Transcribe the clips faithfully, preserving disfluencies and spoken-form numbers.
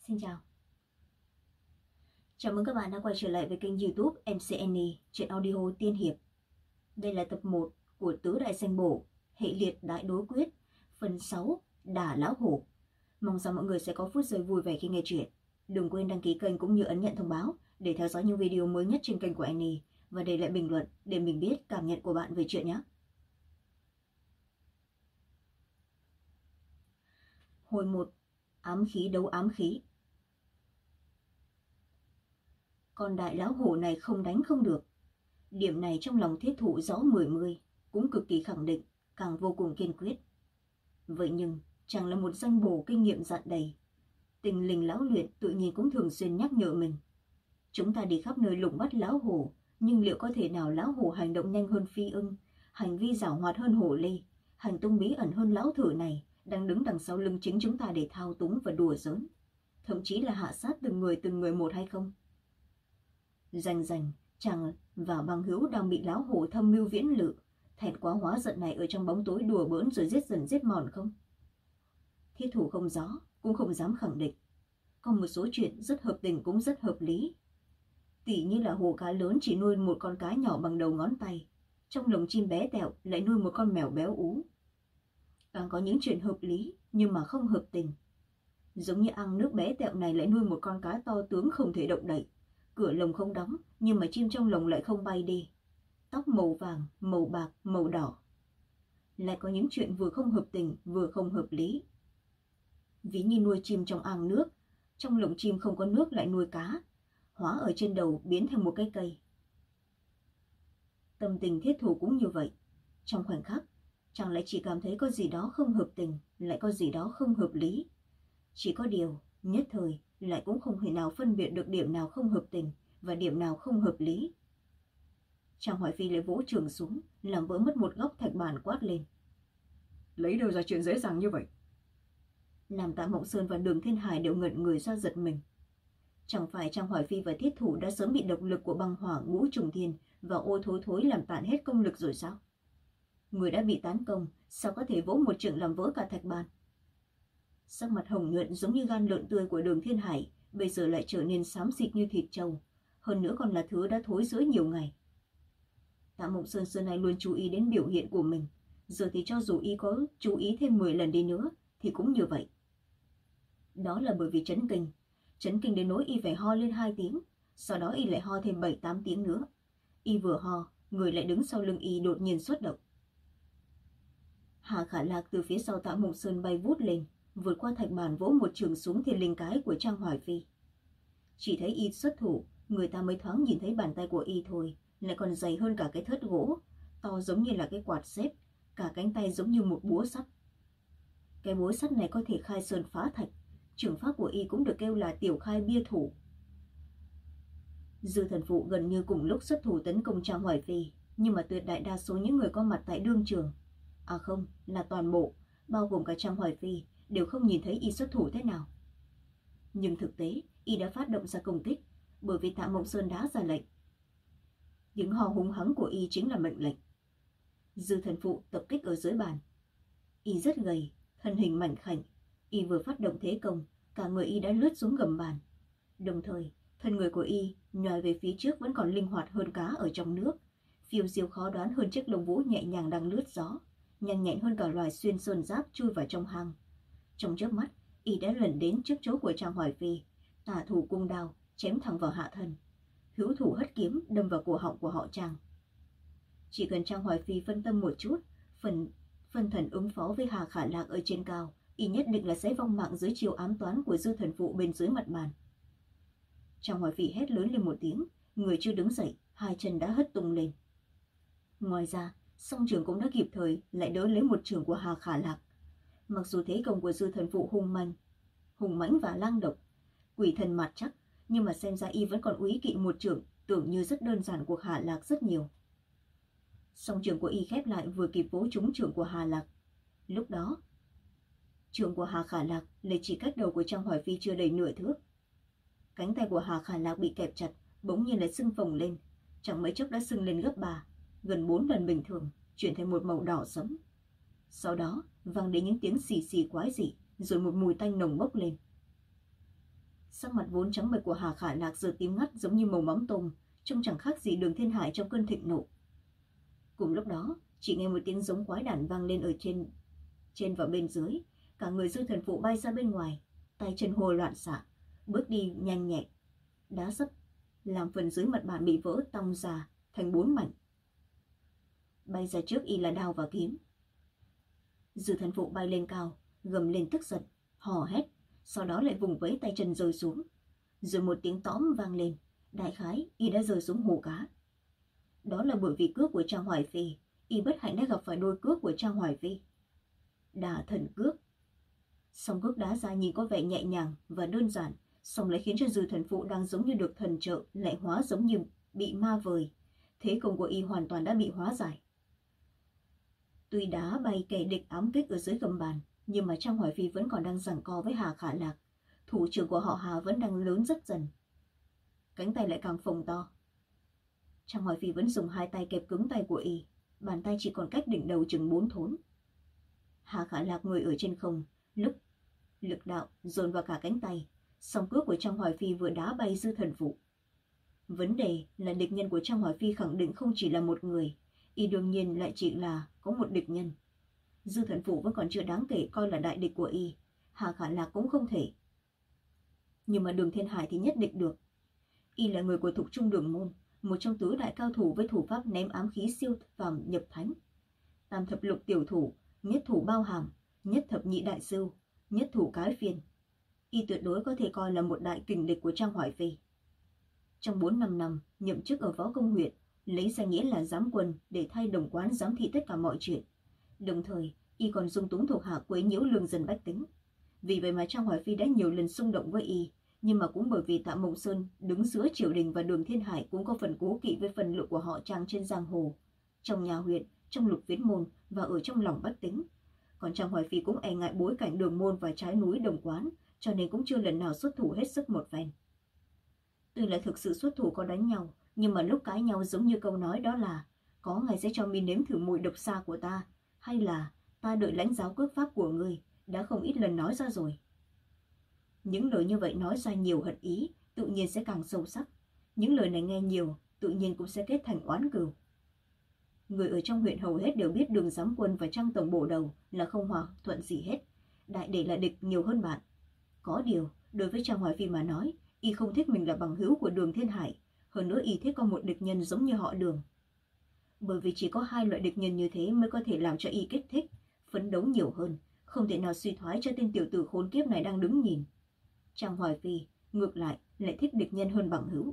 Xin chào. Chào mừng các bạn đã quay trở lại với kênh YouTube em xê en e Truyện Audio Tiên Hiệp. Đây là tập một của Tứ Đại Danh Bổ, hệ liệt đại đối quyết, phần sáu, Đả Lão Hổ. Mong rằng mọi người sẽ có phút giây vui vẻ khi nghe chuyện. Đừng quên đăng ký kênh cũng như ấn nhận thông báo để theo dõi những video mới nhất trên kênh của Annie và để lại bình luận để mình biết cảm nhận của bạn về chuyện nhé. Hồi một, ám khí đấu ám khí. Con đại lão hổ này không đánh không được. Điểm này trong lòng Thiết Thụ rõ mười mươi, cũng cực kỳ khẳng định, càng vô cùng kiên quyết. Vậy nhưng chẳng là một danh bổ kinh nghiệm dạn đầy. Tình linh lão luyện tự nhiên cũng thường xuyên nhắc nhở mình. Chúng ta đi khắp nơi lùng bắt lão hổ, nhưng liệu có thể nào lão hổ hành động nhanh hơn phi ưng, hành vi giảo hoạt hơn hổ lê, hành tung bí ẩn hơn lão thử này, đang đứng đằng sau lưng chính chúng ta để thao túng và đùa giỡn, thậm chí là hạ sát từng người từng người một hay không? Rành rành, chàng và Băng Hữu đang bị lão hổ thâm mưu viễn lự, thẹn quá hóa giận này ở trong bóng tối đùa bỡn rồi giết dần giết mòn không? Thiết Thủ không rõ, cũng không dám khẳng định. Có một số chuyện rất hợp tình cũng rất hợp lý. Tỉ như là hồ cá lớn chỉ nuôi một con cá nhỏ bằng đầu ngón tay, trong lồng chim bé tẹo lại nuôi một con mèo béo ú. Càng có những chuyện hợp lý nhưng mà không hợp tình. Giống như ăn nước bé tẹo này lại nuôi một con cá to tướng không thể động đậy, cửa lồng không đóng nhưng mà chim trong lồng lại không bay đi, tóc màu vàng, màu bạc, màu đỏ. Lại có những chuyện vừa không hợp tình vừa không hợp lý. Ví như nuôi chim trong ao nước, trong lồng chim không có nước lại nuôi cá, hóa ở trên đầu biến thành một cái cây. Tâm tình Thiết Thủ cũng như vậy. Trong khoảnh khắc, chàng lại chỉ cảm thấy có gì đó không hợp tình, lại có gì đó không hợp lý. Chỉ có điều, nhất thời lại cũng không thể nào phân biệt được điểm nào không hợp tình và điểm nào không hợp lý. Trang Hoài Phi lấy vỗ trường xuống, làm vỡ mất một góc thạch bàn, quát lên: Lấy đâu ra chuyện dễ dàng như vậy? Làm Tạ Mộng Sơn và Đường Thiên Hải đều ngẩn người ra giật mình. Chẳng phải Trang Hoài Phi và Thiết Thủ đã sớm bị độc lực của băng hỏa ngũ trùng thiên và ô thối thối làm tản hết công lực rồi sao? Người đã bị tán công, sao có thể vỗ một chưởng làm vỡ cả thạch bàn? Sắc mặt hồng nhuận giống như gan lợn tươi của Đường Thiên Hải bây giờ lại trở nên xám xịt như thịt trâu, hơn nữa còn là thứ đã thối rữa nhiều ngày. Tạ Mộng Sơn xưa nay luôn chú ý đến biểu hiện của mình, giờ thì cho dù y có chú ý thêm mười lần đi nữa thì cũng như vậy. Đó là bởi vì chấn kinh, chấn kinh đến nỗi y phải ho lên hai tiếng, sau đó y lại ho thêm bảy tám tiếng nữa. Y vừa ho, người lại đứng sau lưng y đột nhiên xuất động. Hà Khả Lạc từ phía sau Tạ Mộng Sơn bay vút lên, vượt qua thạch bàn vỗ một trường xuống thiên linh cái của Trang Hoài Phi. Chỉ thấy y xuất thủ, người ta mới thoáng nhìn thấy bàn tay của y thôi, lại còn dày hơn cả cái thớt gỗ, to giống như là cái quạt xếp, cả cánh tay giống như một búa sắt. Cái búa sắt này có thể khai sơn phá thạch, trường pháp của y cũng được kêu là tiểu khai bia thủ. Dư Thần Phụ gần như cùng lúc xuất thủ tấn công Trang Hoài Phi, nhưng mà tuyệt đại đa số những người có mặt tại đương trường, à không, là toàn bộ, bao gồm cả Trang Hoài Phi, đều không nhìn thấy y xuất thủ thế nào. Nhưng thực tế, y đã phát động ra công kích, bởi vì Tạ Mộng Sơn đã ra lệnh. Tiếng hò hùng hắng của y chính là mệnh lệnh. Dư Thần Phụ tập kích ở dưới bàn. Y rất gầy, thân hình mảnh khảnh, y vừa phát động thế công, cả người y đã lướt xuống gầm bàn. Đồng thời, thân người của y nhòi về phía trước vẫn còn linh hoạt hơn cá ở trong nước, phiêu diêu khó đoán hơn chiếc lông vũ nhẹ nhàng đang lướt gió, nhanh nhẹn hơn cả loài xuyên sơn giáp chui vào trong hang. Trong chớp mắt, y đã lần đến trước chỗ của Trang Hoài Phi, tả thủ cung đao chém thẳng vào hạ thân, hữu thủ hất kiếm đâm vào cổ họng của họ Trang. Chỉ cần Trang Hoài Phi phân tâm một chút, phần phân thần ứng phó với Hà Khả Lạc ở trên cao, y nhất định là sẽ vong mạng dưới chiều ám toán của Dư Thần Phụ bên dưới mặt bàn. Trang Hoài Phi hét lớn lên một tiếng, người chưa đứng dậy, hai chân đã hất tung lên. Ngoài ra, song trường cũng đã kịp thời lại đỡ lấy một trường của Hà Khả Lạc. Mặc dù thế công của Dư Thần Phụ hung manh, hùng mãnh và lang độc, quỷ thần mặt chắc, nhưng mà xem ra y vẫn còn úy kỵ một trường tưởng như rất đơn giản của Hà Lạc rất nhiều. Song trường của y khép lại vừa kịp vỗ trúng trường của Hà Lạc. Lúc đó, trường của Hà Khả Lạc lại chỉ cách đầu của Trang Hoài Phi chưa đầy nửa thước. Cánh tay của Hà Khả Lạc bị kẹp chặt, bỗng nhiên lại sưng phồng lên, chẳng mấy chốc đã sưng lên gấp ba, gần bốn lần bình thường, chuyển thành một màu đỏ sẫm. Sau đó vang đến những tiếng xì xì quái dị, rồi một mùi tanh nồng bốc lên. Sắc mặt vốn trắng bệch của Hà Khả Lạc giờ tím ngắt giống như màu mắm tôm, trông chẳng khác gì Đường Thiên Hải trong cơn thịnh nộ. Cùng lúc đó, chỉ nghe một tiếng giống quái đản vang lên ở trên trên và bên dưới, cả người Dư Thần Phụ bay ra bên ngoài, tay chân hồ loạn xạ, bước đi nhanh nhẹn, đá sấp làm phần dưới mặt bàn bị vỡ tong ra thành bốn mảnh. Bay ra trước y là đao và kiếm. Dư Thần Phụ bay lên cao, gầm lên tức giận, hò hét, sau đó lại vùng vẫy tay chân rơi xuống, rồi một tiếng tõm vang lên, đại khái y đã rơi xuống hồ cá. Đó là bởi vì cước của Trang Hoài Phi, y bất hạnh đã gặp phải đôi cước của Trang Hoài Phi. Đả thần cước. Song cước đá ra nhìn có vẻ nhẹ nhàng và đơn giản, song lại khiến cho Dư Thần Phụ đang giống như được thần trợ lại hóa giống như bị ma vời. Thế công của y hoàn toàn đã bị hóa giải. Tuy đá bay kẻ địch ám kích ở dưới gầm bàn, nhưng mà Trang Hoài Phi vẫn còn đang giằng co với Hà Khả Lạc. Thủ trưởng của họ Hà vẫn đang lớn rất dần. Cánh tay lại càng phồng to. Trang Hoài Phi vẫn dùng hai tay kẹp cứng tay của y, bàn tay chỉ còn cách đỉnh đầu chừng bốn thốn. Hà Khả Lạc người ở trên không, lúc lực đạo dồn vào cả cánh tay, song cước của Trang Hoài Phi vừa đá bay Dư Thần Phụ. Vấn đề là địch nhân của Trang Hoài Phi khẳng định không chỉ là một người, y đương nhiên lại chỉ là có một địch nhân. Dư Thần Phụ vẫn còn chưa đáng kể coi là đại địch của y, Hà Khả Lạc cũng không thể. Nhưng mà Đường Thiên Hải thì nhất định được. Y là người của Thục Trung Đường môn, một trong tứ đại cao thủ với thủ pháp ném ám khí siêu phàm nhập thánh. Tam thập lục tiểu thủ, nhất thủ bao hàm, nhất thập nhị đại sư, nhất thủ cái phiên. Y tuyệt đối có thể coi là một đại kình địch của Trang Hoài Phi. Trong bốn năm năm nhậm chức ở Võ Công huyện, lấy danh nghĩa là giám quân để thay Đồng Quán giám thị tất cả mọi chuyện. Đồng thời, y còn dung túng thuộc hạ quấy nhiễu lương dân bách tính. Vì vậy mà Trang Hoài Phi đã nhiều lần xung động với y, nhưng mà cũng bởi vì Tạ Mộng Sơn đứng giữa triều đình và Đường Thiên Hải cũng có phần cố kỵ với phần lượng của họ Trang trên giang hồ, trong nhà huyện, trong lục viễn môn và ở trong lòng bách tính. Còn Trang Hoài Phi cũng e ngại bối cảnh Đường môn và trái núi Đồng Quán, cho nên cũng chưa lần nào xuất thủ hết sức một phen. Tuy là thực sự xuất thủ có đánh nhau, nhưng mà lúc cãi nhau giống như câu nói đó là có ngày sẽ cho mi nếm thử mùi độc xa của ta, hay là ta đợi lãnh giáo cước pháp của ngươi, đã không ít lần nói ra rồi. Những lời như vậy nói ra nhiều hận ý, tự nhiên sẽ càng sâu sắc. Những lời này nghe nhiều, tự nhiên cũng sẽ kết thành oán cừu. Người ở trong huyện hầu hết đều biết Đường giám quân và Trang tổng bộ đầu là không hòa thuận gì hết, đại để là địch nhiều hơn bạn. Có điều, đối với Trang Hoài Phi mà nói, y không thích mình là bằng hữu của Đường Thiên Hải, hơn nữa y thích có một địch nhân giống như họ Đường. Bởi vì chỉ có hai loại địch nhân như thế mới có thể làm cho y kích thích, phấn đấu nhiều hơn, không thể nào suy thoái cho tên tiểu tử khốn kiếp này đang đứng nhìn. Trang Hoài Phi, ngược lại, lại thích địch nhân hơn bằng hữu.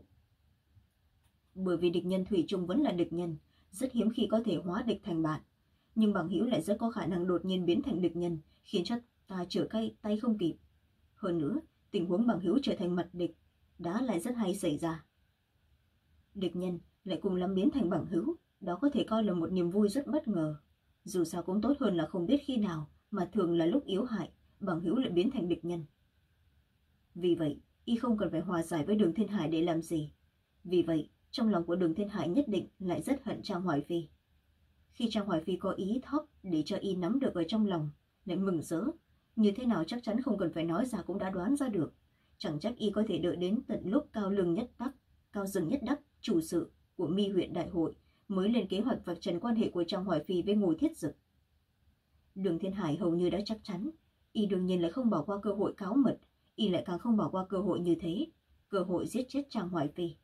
Bởi vì địch nhân thủy chung vẫn là địch nhân, rất hiếm khi có thể hóa địch thành bạn. Nhưng bằng hữu lại rất có khả năng đột nhiên biến thành địch nhân, khiến cho ta trở tay, tay không kịp. Hơn nữa, tình huống bằng hữu trở thành mặt địch, đã lại rất hay xảy ra. Địch nhân lại cùng lắm biến thành bằng hữu, đó có thể coi là một niềm vui rất bất ngờ. Dù sao cũng tốt hơn là không biết khi nào, mà thường là lúc yếu hại, bằng hữu lại biến thành địch nhân. Vì vậy, y không cần phải hòa giải với Đường Thiên Hải để làm gì. Vì vậy, trong lòng của Đường Thiên Hải nhất định lại rất hận Trang Hoài Phi. Khi Trang Hoài Phi có ý thóp để cho y nắm được ở trong lòng, lại mừng rỡ, như thế nào chắc chắn không cần phải nói ra cũng đã đoán ra được. Chẳng trách y có thể đợi đến tận lúc Cao Lương Nhất Đắc, Cao Dương Nhất Đắc, chủ sự của Mi huyện đại hội, mới lên kế hoạch vạch trần quan hệ của Trang Hoài Phi với Ngô Thiết Dực. Đường Thiên Hải hầu như đã chắc chắn, y đương nhiên lại không bỏ qua cơ hội cáo mật, y lại càng không bỏ qua cơ hội như thế, cơ hội giết chết Trang Hoài Phi.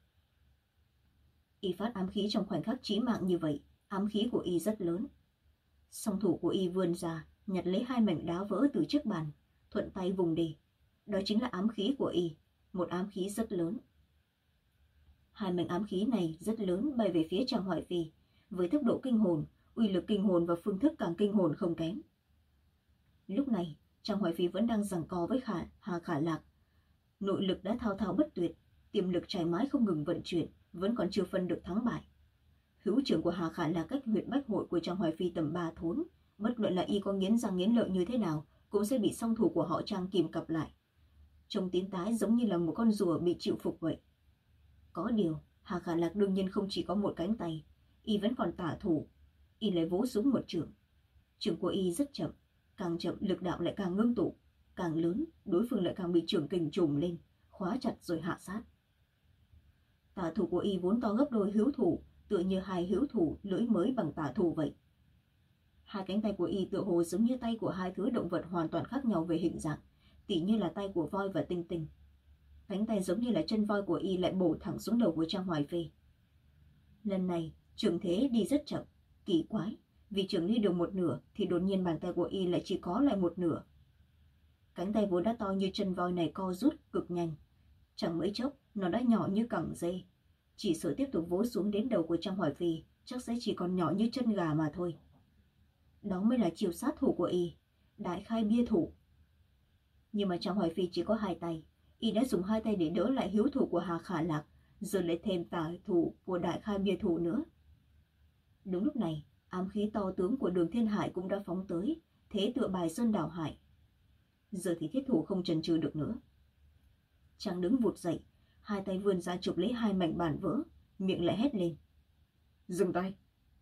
Y phát ám khí trong khoảnh khắc chí mạng như vậy, ám khí của y rất lớn. Song thủ của y vươn ra, nhặt lấy hai mảnh đá vỡ từ chiếc bàn, thuận tay vùng đi. Đó chính là ám khí của y, một ám khí rất lớn. Hai mảnh ám khí này rất lớn bay về phía Trang Hoài Phi, với tốc độ kinh hồn, uy lực kinh hồn và phương thức càng kinh hồn không kém. Lúc này, Trang Hoài Phi vẫn đang giằng co với Khả, Hà Khả Lạc. Nội lực đã thao thao bất tuyệt, tiềm lực trái mái không ngừng vận chuyển, vẫn còn chưa phân được thắng bại. Hữu trưởng của Hà Khả Lạc cách huyện bách hội của Trang Hoài Phi tầm ba thốn, bất luận là y có nghiến răng nghiến lợi như thế nào, cũng sẽ bị song thủ của họ Trang kìm cặp lại. Trông tím tái giống như là một con rùa bị chịu phục vậy. Có điều, Hà Khả Lạc đương nhiên không chỉ có một cánh tay, y vẫn còn tả thủ. Y lấy vỗ xuống một chưởng. Chưởng của y rất chậm, càng chậm lực đạo lại càng ngưng tụ, càng lớn, đối phương lại càng bị chưởng kình trùm lên, khóa chặt rồi hạ sát. Tả thủ của y vốn to gấp đôi hữu thủ, tựa như hai hữu thủ lưỡi mới bằng tả thủ vậy. Hai cánh tay của y tựa hồ giống như tay của hai thứ động vật hoàn toàn khác nhau về hình dạng, tỉ như là tay của voi và tinh tinh. Cánh tay giống như là chân voi của y lại bổ thẳng xuống đầu của Trang Hoài Phi. Lần này trường thế đi rất chậm, kỳ quái, vì trường đi được một nửa thì đột nhiên bàn tay của y lại chỉ có lại một nửa. Cánh tay vốn đã to như chân voi này co rút cực nhanh, chẳng mấy chốc nó đã nhỏ như cẳng dê. Chỉ sợ tiếp tục vỗ xuống đến đầu của Trang Hoài Phi chắc sẽ chỉ còn nhỏ như chân gà mà thôi. Đó mới là chiêu sát thủ của y, đại khai bia thủ. Nhưng mà Trang Hoài Phi chỉ có hai tay, y đã dùng hai tay để đỡ lại hiếu thủ của Hà Khả Lạc, rồi lại thêm tả thủ của đại khai bia thủ nữa. Đúng lúc này, ám khí to tướng của Đường Thiên Hải cũng đã phóng tới, thế tựa bài sơn đảo hải. Giờ thì thiết thủ không chần chừ được nữa. Chàng đứng vụt dậy, hai tay vươn ra chụp lấy hai mảnh bản vỡ, miệng lại hét lên: Dừng tay!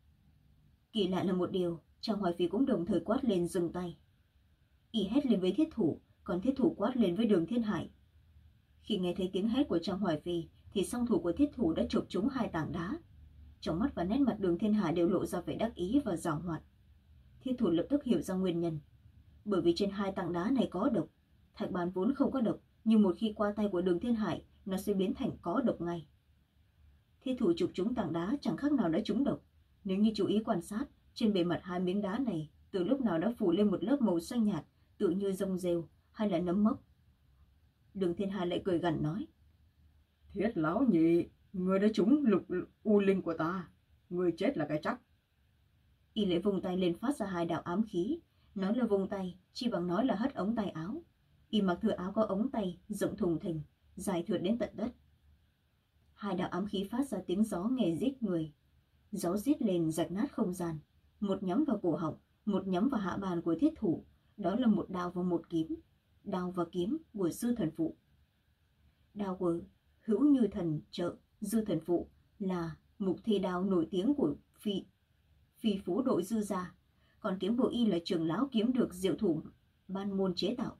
Kỳ lạ là một điều, Trang Hoài Phi cũng đồng thời quát lên dừng tay. Y hét lên với thiết thủ, còn thiết thủ quát lên với Đường Thiên Hải. Khi nghe thấy tiếng hét của Trang Hoài Phi thì song thủ của thiết thủ đã chụp trúng hai tảng đá. Trong mắt và nét mặt Đường Thiên Hải đều lộ ra vẻ đắc ý và giảo hoạt. Thiết thủ lập tức hiểu ra nguyên nhân. Bởi vì trên hai tảng đá này có độc. Thạch bàn vốn không có độc, nhưng một khi qua tay của Đường Thiên Hải, nó sẽ biến thành có độc ngay. Thiết thủ chụp trúng tảng đá chẳng khác nào đã trúng độc. Nếu như chú ý quan sát, trên bề mặt hai miếng đá này từ lúc nào đã phủ lên một lớp màu xanh nhạt, tựa như rông rêu hay là nấm mốc. Đường Thiên Hải lại cười gằn nói: Thiết lão nhị, người đã trúng lục u linh của ta, người chết là cái chắc. Y lại vùng tay lên phát ra hai đạo ám khí. Nói là vùng tay, chi bằng nói là hất ống tay áo. Y mặc thừa áo có ống tay rộng thùng thình, dài thượt đến tận đất. Hai đạo ám khí phát ra tiếng gió nghe rít người. Gió rít lên rạch nát không gian, một nhắm vào cổ họng, một nhắm vào hạ bàn của thiết thủ. Đó là một đao và một kiếm, đao và kiếm của Dư Thần Phụ. Đao của Hữu Như Thần Trợ Dư Thần Phụ là mục thi đao nổi tiếng của phi phi phú đội Dư gia, còn kiếm của y là trưởng lão kiếm được diệu thủ ban môn chế tạo.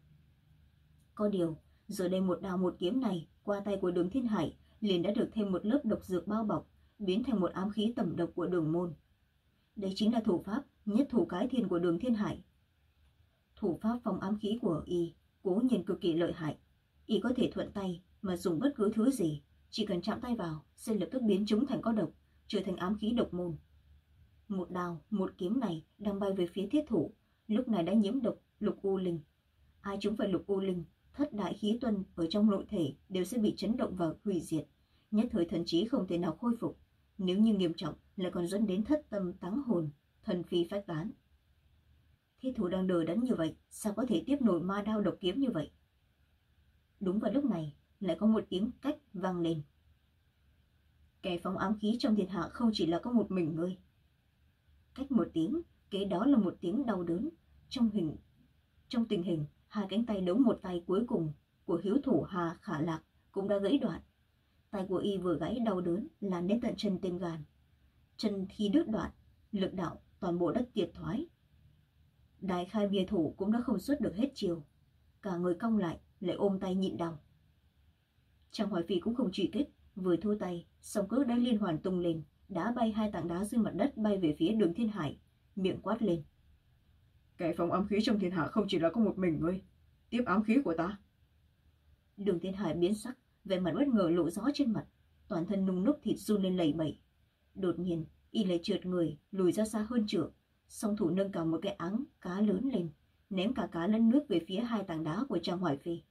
Có điều giờ đây một đao một kiếm này qua tay của Đường Thiên Hải liền đã được thêm một lớp độc dược bao bọc, biến thành một ám khí tẩm độc của Đường môn. Đây chính là thủ pháp nhất thủ cái thiên của Đường Thiên Hải. Thủ pháp phòng ám khí của y cố nhiên cực kỳ lợi hại. Y có thể thuận tay mà dùng bất cứ thứ gì, chỉ cần chạm tay vào sẽ lập tức biến chúng thành có độc, trở thành ám khí độc môn. Một đao một kiếm này đang bay về phía thiết thủ, lúc này đã nhiễm độc lục u linh. Ai chúng phải lục u linh, thất đại khí tuân ở trong nội thể đều sẽ bị chấn động và hủy diệt, nhất thời thần trí không thể nào khôi phục, nếu như nghiêm trọng lại còn dẫn đến thất tâm táng hồn, thần phi phách tán. Thiết thủ đang đờ đẫn như vậy, sao có thể tiếp nổi ma đao độc kiếm như vậy? Đúng vào lúc này lại có một tiếng cách vang lên. Kẻ phóng ám khí trong thiên hạ không chỉ là có một mình ngươi. Cách một tiếng, kế đó là một tiếng đau đớn. Trong hình trong tình hình hai cánh tay đấu một tay cuối cùng của hiếu thủ Hà Khả Lạc cũng đã gãy đoạn. Tay của y vừa gãy đau đớn lan đến tận chân tim gan. Chân khi đứt đoạn, lực đạo toàn bộ đất tiệt thoái. Đại khai bia thủ cũng đã không xuất được hết chiều, cả người cong lại lại ôm tay nhịn đau. Trang Hoài Phi cũng không truy kích, vừa thu tay, song cước đã liên hoàn tung lên, đá bay hai tảng đá dưới mặt đất bay về phía Đường Thiên Hải, miệng quát lên: Kẻ phóng ám khí trong thiên hạ không chỉ là có một mình ngươi, tiếp ám khí của ta. Đường Thiên Hải biến sắc, vẻ mặt bất ngờ lộ rõ trên mặt, toàn thân nung núc thịt run lên lẩy bẩy. Đột nhiên y lại trượt người lùi ra xa hơn trượng, song thủ nâng cả một cái áng cá lớn lên, ném cả cá lẫn nước về phía hai tảng đá của Trang Hoài Phi.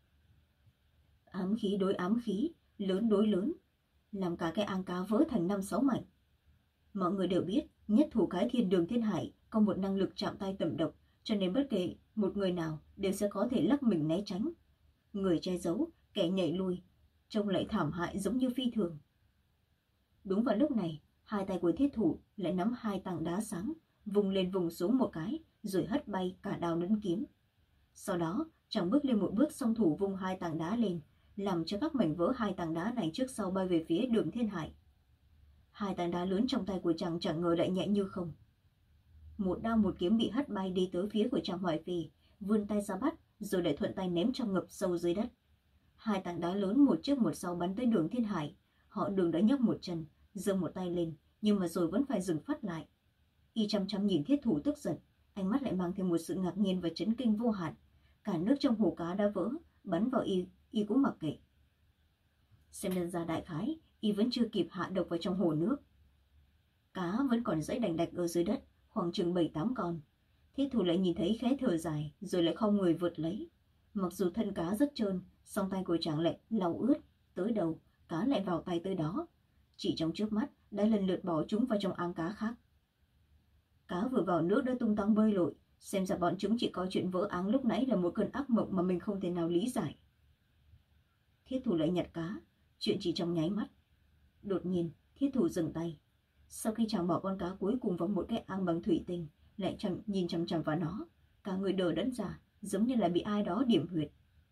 Ám khí đối ám khí, lớn đối lớn, làm cả cái áng cá vỡ thành năm sáu mảnh. Mọi người đều biết nhất thủ cái thiên Đường Thiên Hải có một năng lực chạm tay tẩm độc, cho nên bất kể một người nào đều sẽ có thể lắc mình né tránh. Người che giấu, kẻ nhảy lui, trông lại thảm hại giống như phi thường. Đúng vào lúc này, hai tay của thiết thủ lại nắm hai tảng đá sáng, vùng lên vùng xuống một cái, rồi hất bay cả đao lẫn kiếm. Sau đó, chàng bước lên một bước, song thủ vung hai tảng đá lên, làm cho các mảnh vỡ hai tảng đá này trước sau bay về phía Đường Thiên Hải. Hai tảng đá lớn trong tay của chàng chẳng ngờ lại nhẹ như không. Một đao một kiếm bị hất bay đi tới phía của Trang Hoài Phi, vươn tay ra bắt, rồi lại thuận tay ném trong ngập sâu dưới đất. Hai tảng đá lớn một trước một sau bắn tới Đường Thiên Hải. Họ Đường đã nhấc một chân, giơ một tay lên, nhưng mà rồi vẫn phải dừng phát lại. Y chăm chăm nhìn Thiết Thủ tức giận, ánh mắt lại mang thêm một sự ngạc nhiên và chấn kinh vô hạn. Cả nước trong hồ cá đã vỡ, bắn vào Y, Y cũng mặc kệ. Xem đơn ra đại khái, Y vẫn chưa kịp hạ độc vào trong hồ nước. Cá vẫn còn dãy đành đạch ở dưới đất, khoảng chừng bảy tám con. Thiết Thủ lại nhìn thấy khẽ thở dài, rồi lại không người vượt lấy. Mặc dù thân cá rất trơn, song tay của chàng lại lau ướt, tới đầu, cá lại vào tay tới đó. Chỉ trong trước mắt đã lần lượt bỏ chúng vào trong áng cá khác. Cá vừa vào nước đã tung tăng bơi lội, xem ra bọn chúng chỉ coi chuyện vỡ áng lúc nãy là một cơn ác mộng mà mình không thể nào lý giải. Thiết Thủ lại nhặt cá, chuyện chỉ trong nháy mắt. Đột nhiên, Thiết Thủ dừng tay. Sau khi chàng bỏ con cá cuối cùng vào một cái áng bằng thủy tinh, lại chăm, nhìn chằm chằm vào nó, cả người đờ đẫn ra, giống như là bị ai đó điểm huyệt.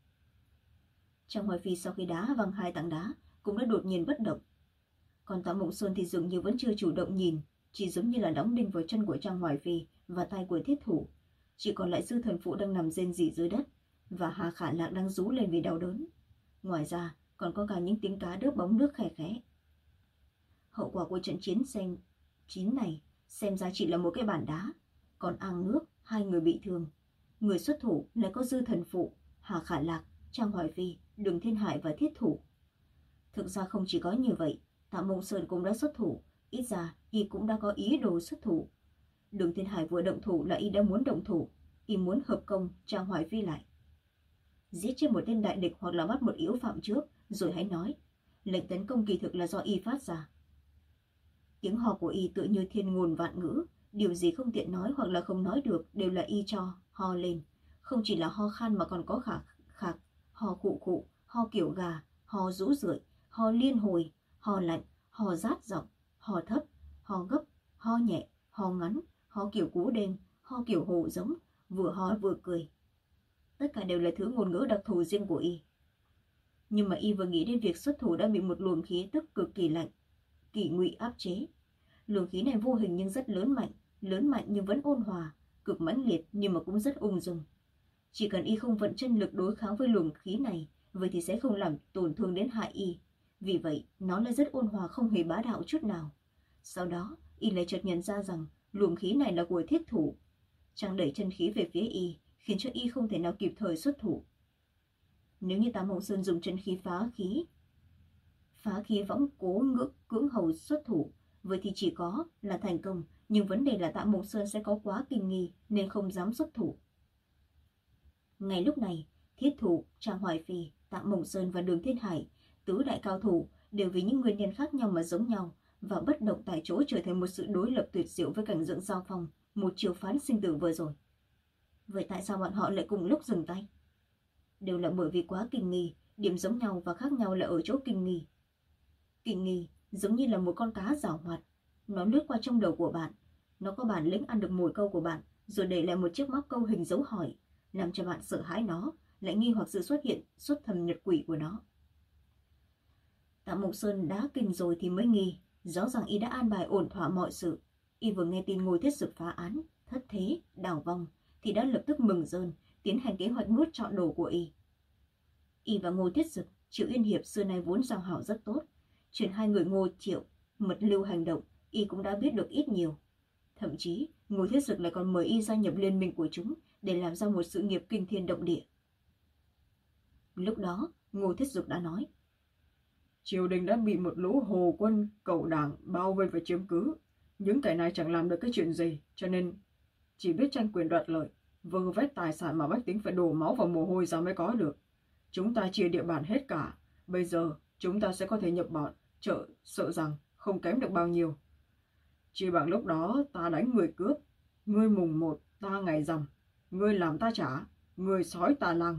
Trang Hoài Phi sau khi đá văng hai tảng đá cũng đã đột nhiên bất động. Còn Tạ Mộng Sơn thì dường như vẫn chưa chủ động nhìn, chỉ giống như là đóng đinh vào chân của Trang Hoài Phi và tay của Thiết Thủ. Chỉ còn lại Sư Thần Phụ đang nằm rên rỉ dưới đất và Hà Khả Lạc đang rú lên vì đau đớn. Ngoài ra còn có cả những tiếng cá đớp bóng nước khẽ khẽ. Hậu quả của trận chiến xem chín này xem ra chỉ là một cái bàn đá, còn áng nước hai người bị thương. Người xuất thủ lại có Dư Thần Phụ, Hà Khả Lạc, Trang Hoài Phi, Đường Thiên Hải và Thiết Thủ. Thực ra không chỉ có như vậy, Tạ Mộng Sơn cũng đã xuất thủ, ít ra Y cũng đã có ý đồ xuất thủ. Đường Thiên Hải vừa động thủ là Y đã muốn động thủ, Y muốn hợp công Trang Hoài Phi lại. Giết chết một tên đại địch hoặc là bắt một yếu phạm trước, rồi hãy nói. Lệnh tấn công kỳ thực là do Y phát ra. Tiếng hò của Y tựa như thiên ngôn vạn ngữ, điều gì không tiện nói hoặc là không nói được đều là Y cho ho lên. Không chỉ là ho khan mà còn có khạc khạc, ho khụ khụ, ho kiểu gà, ho rũ rượi, ho liên hồi, ho lạnh, ho rát giọng, ho thấp, ho gấp, ho nhẹ, ho ngắn, ho kiểu cú đêm, ho kiểu hồ giống, vừa ho vừa cười. Tất cả đều là thứ ngôn ngữ đặc thù riêng của Y. Nhưng mà Y vừa nghĩ đến việc xuất thủ đã bị một luồng khí tức cực kỳ lạnh, kỳ ngụy áp chế. Luồng khí này vô hình nhưng rất lớn mạnh, lớn mạnh nhưng vẫn ôn hòa, cực mãnh liệt nhưng mà cũng rất ung dung. Chỉ cần Y không vận chân lực đối kháng với luồng khí này, vậy thì sẽ không làm tổn thương đến hại Y. Vì vậy, nó lại rất ôn hòa, không hề bá đạo chút nào. Sau đó, Y lại chợt nhận ra rằng luồng khí này là của Thiết Thủ. Chàng đẩy chân khí về phía Y, khiến cho Y không thể nào kịp thời xuất thủ. Nếu như Tạ Mộng Sơn dùng chân khí phá khí, phá khí võng cố ngưỡng cưỡng hầu xuất thủ, vậy thì chỉ có là thành công, nhưng vấn đề là Tạ Mộng Sơn sẽ có quá kinh nghi nên không dám xuất thủ. Ngay lúc này, Thiết Thủ, Trang Hoài Phi, Tạ Mộng Sơn và Đường Thiên Hải, tứ đại cao thủ đều vì những nguyên nhân khác nhau mà giống nhau, và bất động tại chỗ trở thành một sự đối lập tuyệt diệu với cảnh tượng giao phong, một chiều phán sinh tử vừa rồi. Vậy tại sao bọn họ lại cùng lúc dừng tay? Đều là bởi vì quá kinh nghi, điểm giống nhau và khác nhau là ở chỗ kinh nghi. Kinh nghi giống như là một con cá giảo hoạt, nó lướt qua trong đầu của bạn, nó có bản lĩnh ăn được mồi câu của bạn, rồi để lại một chiếc móc câu hình dấu hỏi, làm cho bạn sợ hãi nó, lại nghi hoặc sự xuất hiện xuất thầm nhật quỷ của nó. Tạ Mộng Sơn đã kinh rồi thì mới nghi, rõ ràng Y đã an bài ổn thỏa mọi sự. Y vừa nghe tin Ngô Thiết Dực phá án, thất thế, đào vong, thì đã lập tức mừng rơn, tiến hành kế hoạch nuốt trọn đồ của Y. Y và Ngô Thiết Dực, Triệu Yên Hiệp xưa nay vốn giao hảo rất tốt. Chuyện hai người Ngô Triệu mật lưu hành động, Y cũng đã biết được ít nhiều. Thậm chí, Ngô Thiết Dực lại còn mời Y gia nhập liên minh của chúng để làm ra một sự nghiệp kinh thiên động địa. Lúc đó, Ngô Thiết Dực đã nói: Triều đình đã bị một lũ hồ quân cẩu đảng bao vây và chiếm cứ. Những kẻ này chẳng làm được cái chuyện gì, cho nên chỉ biết tranh quyền đoạt lợi, vơ vét tài sản mà bách tính phải đổ máu và mồ hôi ra mới có được. Chúng ta chia địa bàn hết cả, bây giờ chúng ta sẽ có thể nhập bọn, chợ sợ rằng không kém được bao nhiêu. Chỉ bằng lúc đó ta đánh người cướp, ngươi mùng một, ta ngày rằm, ngươi làm ta trả, ngươi sói ta lăng.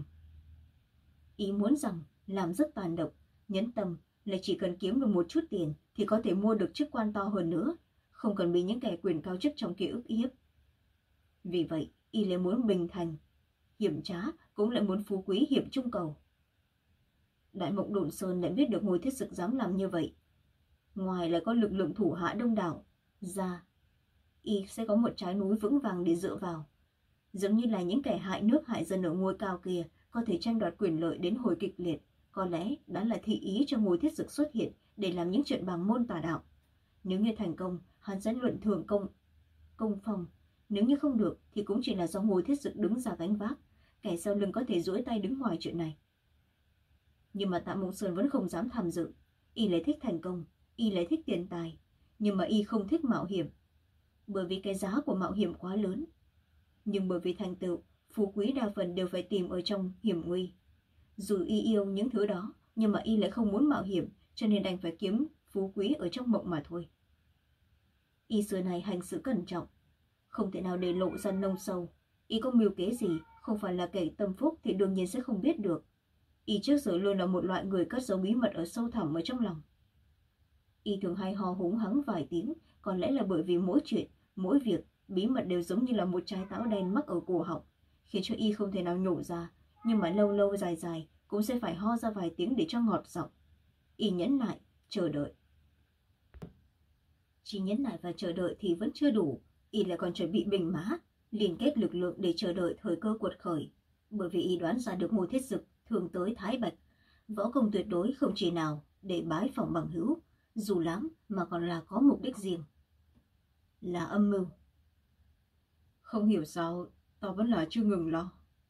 Ý muốn rằng làm rất tàn độc, nhẫn tâm là chỉ cần kiếm được một chút tiền thì có thể mua được chức quan to hơn nữa, không cần bị những kẻ quyền cao chức trong kia ức hiếp. Vì vậy, Y lại muốn bình thành, hiểm trá, cũng lại muốn phú quý hiểm trung cầu. Đại Mộng Đồn Sơn lại biết được Ngô Thiết Dực dám làm như vậy. Ngoài lại có lực lượng thủ hạ đông đảo, ra Y sẽ có một trái núi vững vàng để dựa vào. Giống như là những kẻ hại nước hại dân ở ngôi cao kia có thể tranh đoạt quyền lợi đến hồi kịch liệt, có lẽ đã là thị ý cho Ngô Thiết Dực xuất hiện để làm những chuyện bằng môn tà đạo. Nếu như thành công, hắn sẽ luận thưởng công công phong. Nếu như không được thì cũng chỉ là do Ngô Thiết Dực đứng ra gánh vác, kẻ sau lưng có thể duỗi tay đứng ngoài chuyện này. Nhưng mà Tạ Mộng Sơn vẫn không dám tham dự. Y lại thích thành công, y lại thích tiền tài, nhưng mà y không thích mạo hiểm, bởi vì cái giá của mạo hiểm quá lớn. Nhưng bởi vì thành tựu, phú quý đa phần đều phải tìm ở trong hiểm nguy. Dù y yêu những thứ đó, nhưng mà y lại không muốn mạo hiểm, cho nên đành phải kiếm phú quý ở trong mộng mà thôi. Y xưa này hành sự cẩn trọng, không thể nào để lộ ra nông sâu. Y có mưu kế gì, không phải là kẻ tâm phúc thì đương nhiên sẽ không biết được. Y trước giờ luôn là một loại người cất giấu bí mật ở sâu thẳm ở trong lòng. Y thường hay ho húng hắng vài tiếng, có lẽ là bởi vì mỗi chuyện, mỗi việc, bí mật đều giống như là một trái táo đen mắc ở cổ họng, khiến cho y không thể nào nhổ ra, nhưng mà lâu lâu dài dài cũng sẽ phải ho ra vài tiếng để cho ngọt giọng. Y nhẫn nại, chờ đợi. Chỉ nhẫn nại và chờ đợi thì vẫn chưa đủ, y lại còn chuẩn bị binh mã, liên kết lực lượng để chờ đợi thời cơ cuột khởi. Bởi vì y đoán ra được Ngô Thiết Dực thường tới Thái Bạch, võ công tuyệt đối không chỉ nào để bái phỏng bằng hữu, dù lắm mà còn là có mục đích riêng, là âm mưu. Không hiểu sao tao vẫn là chưa ngừng lo.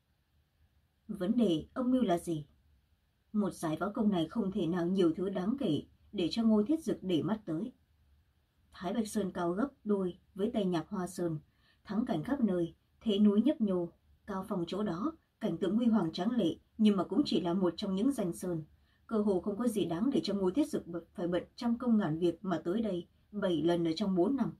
Vấn đề âm mưu là gì? Một giải võ công này không thể nào nhiều thứ đáng kể để cho Ngô Thiết Dực để mắt tới. Thái Bạch Sơn cao gấp đôi với Tây Nhạc Hoa Sơn, thắng cảnh khắp nơi, thế núi nhấp nhô, cao phòng chỗ đó, cảnh tượng huy hoàng tráng lệ, nhưng mà cũng chỉ là một trong những danh sơn. Cơ hồ không có gì đáng để cho Ngô Thiết Dực phải bận trăm công ngàn việc mà tới đây bảy lần ở trong bốn năm.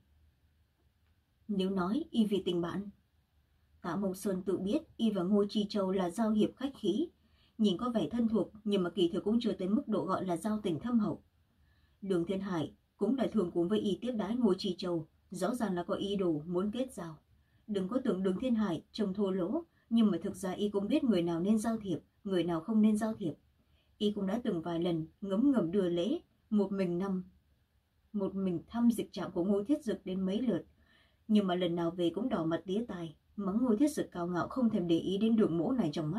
Nếu nói y vì tình bạn, Tạ Mộng Sơn tự biết y và Ngô Chi Châu là giao hiệp khách khí, nhìn có vẻ thân thuộc nhưng mà kỳ thực cũng chưa tới mức độ gọi là giao tình thâm hậu. Đường Thiên Hải cũng là thường cùng với y tiếp đái Ngô Chi Châu, rõ ràng là có ý đồ muốn kết giao. Đừng có tưởng Đường Thiên Hải trông thô lỗ, nhưng mà thực ra y cũng biết người nào nên giao thiệp, người nào không nên giao thiệp. Y cũng đã từng vài lần ngấm ngầm đưa lễ, một mình năm, một mình thăm dịch trạm của Ngô Thiết Dực đến mấy lượt, nhưng mà lần nào về cũng đỏ mặt tía tai, mắng Ngô Thiết Dực cao ngạo không thèm để ý đến Đường Mỗ này trong mắt.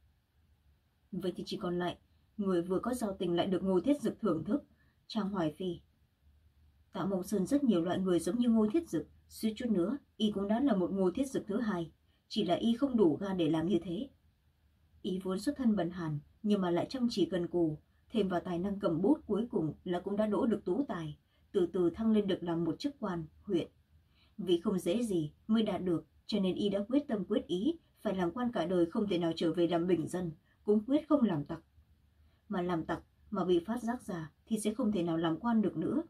Vậy thì chỉ còn lại người vừa có giao tình lại được Ngô Thiết Dực thưởng thức, Trang Hoài Phi. Tạ Mộng Sơn rất nhiều loại người giống như Ngô Thiết Dực, suýt chút nữa y cũng đã là một Ngô Thiết Dực thứ hai, chỉ là y không đủ gan để làm như thế. Y vốn xuất thân bần hàn, nhưng mà lại chăm chỉ cần cù, thêm vào tài năng cầm bút, cuối cùng là cũng đã đỗ được tú tài, từ từ thăng lên được làm một chức quan huyện. Vì không dễ gì mới đạt được, cho nên y đã quyết tâm quyết ý phải làm quan cả đời, không thể nào trở về làm bình dân, cũng quyết không làm tặc. Mà làm tặc mà bị phát giác ra thì sẽ không thể nào làm quan được nữa.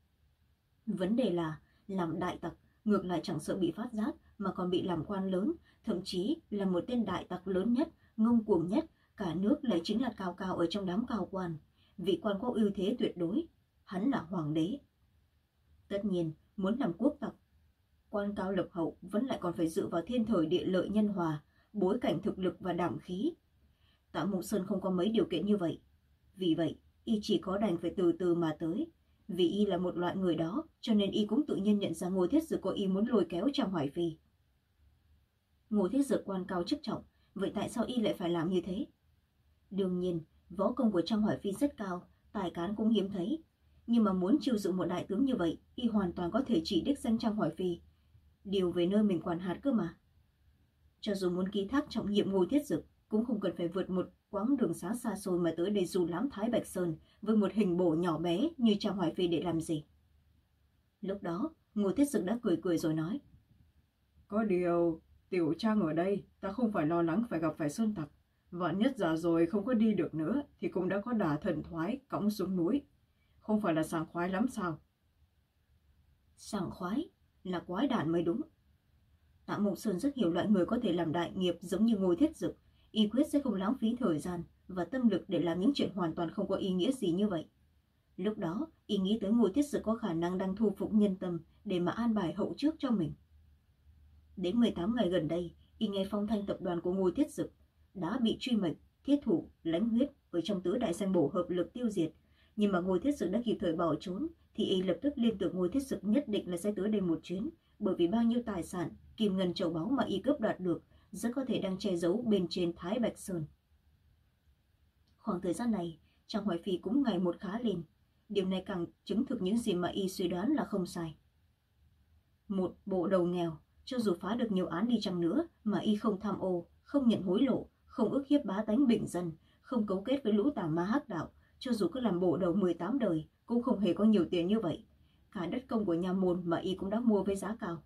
Vấn đề là làm đại tặc ngược lại chẳng sợ bị phát giác mà còn bị làm quan lớn, thậm chí là một tên đại tặc lớn nhất, ngông cuồng nhất cả nước lại chính là Cao Cao ở trong đám cao quan. Vị quan có ưu thế tuyệt đối, hắn là hoàng đế. Tất nhiên muốn làm quốc tặc, quan cao lập hậu vẫn lại còn phải dựa vào thiên thời địa lợi nhân hòa, bối cảnh thực lực và đảm khí. Tạ Mộng Sơn không có mấy điều kiện như vậy, vì vậy y chỉ có đành phải từ từ mà tới. Vì y là một loại người đó, cho nên y cũng tự nhiên nhận ra Ngô Thiết Dực có ý muốn lôi kéo Trang Hoài Phi. Ngô Thiết Dực quan cao chức trọng, vậy tại sao y lại phải làm như thế? Đương nhiên, võ công của Trang Hoài Phi rất cao, tài cán cũng hiếm thấy. Nhưng mà muốn chiêu dụ một đại tướng như vậy, y hoàn toàn có thể chỉ đích danh Trang Hoài Phi, điều về nơi mình quản hạt cơ mà. Cho dù muốn ký thác trọng nhiệm Ngô Thiết Dực, cũng không cần phải vượt một quãng đường xá xa xôi mà tới đây dù lắm Thái Bạch Sơn với một hình bổ nhỏ bé như Trang Hoài Phi để làm gì. Lúc đó, Ngô Thiết Dực đã cười cười rồi nói: Có điều, tiểu Trang ở đây, ta không phải lo lắng phải gặp phải sơn tặc. Vạn nhất già rồi không có đi được nữa thì cũng đã có đà thần thoái cõng xuống núi. Không phải là sảng khoái lắm sao? Sảng khoái là quái đản mới đúng. Tạ Mộng Sơn rất hiểu loại người có thể làm đại nghiệp giống như Ngô Thiết Dực, y quyết sẽ không lãng phí thời gian và tâm lực để làm những chuyện hoàn toàn không có ý nghĩa gì như vậy. Lúc đó, y nghĩ tới Ngô Thiết Dực có khả năng đang thu phục nhân tâm để mà an bài hậu trước cho mình. Đến mười tám ngày gần đây, y nghe phong thanh tập đoàn của Ngô Thiết Dực đã bị truy mệnh, thiết thủ, lãnh huyết ở trong tứ đại danh bổ hợp lực tiêu diệt. Nhưng mà Ngô Thiết Dực đã kịp thời bỏ trốn, thì y lập tức liên tưởng Ngô Thiết Dực nhất định là sẽ tới đây một chuyến, bởi vì bao nhiêu tài sản, kim ngân châu báu mà y cướp đoạt được rất có thể đang che giấu bên trên Thái Bạch Sơn. Khoảng thời gian này, Trang Hoài Phi cũng ngày một khá lên. Điều này càng chứng thực những gì mà y suy đoán là không sai. Một bộ đầu nghèo, cho dù phá được nhiều án đi chăng nữa mà y không tham ô, không nhận hối lộ, không ức hiếp bá tánh bình dân, không cấu kết với lũ tà ma hắc đạo, cho dù có làm bộ đầu mười tám đời cũng không hề có nhiều tiền như vậy. Cả đất công của nha môn mà y cũng đã mua với giá cao.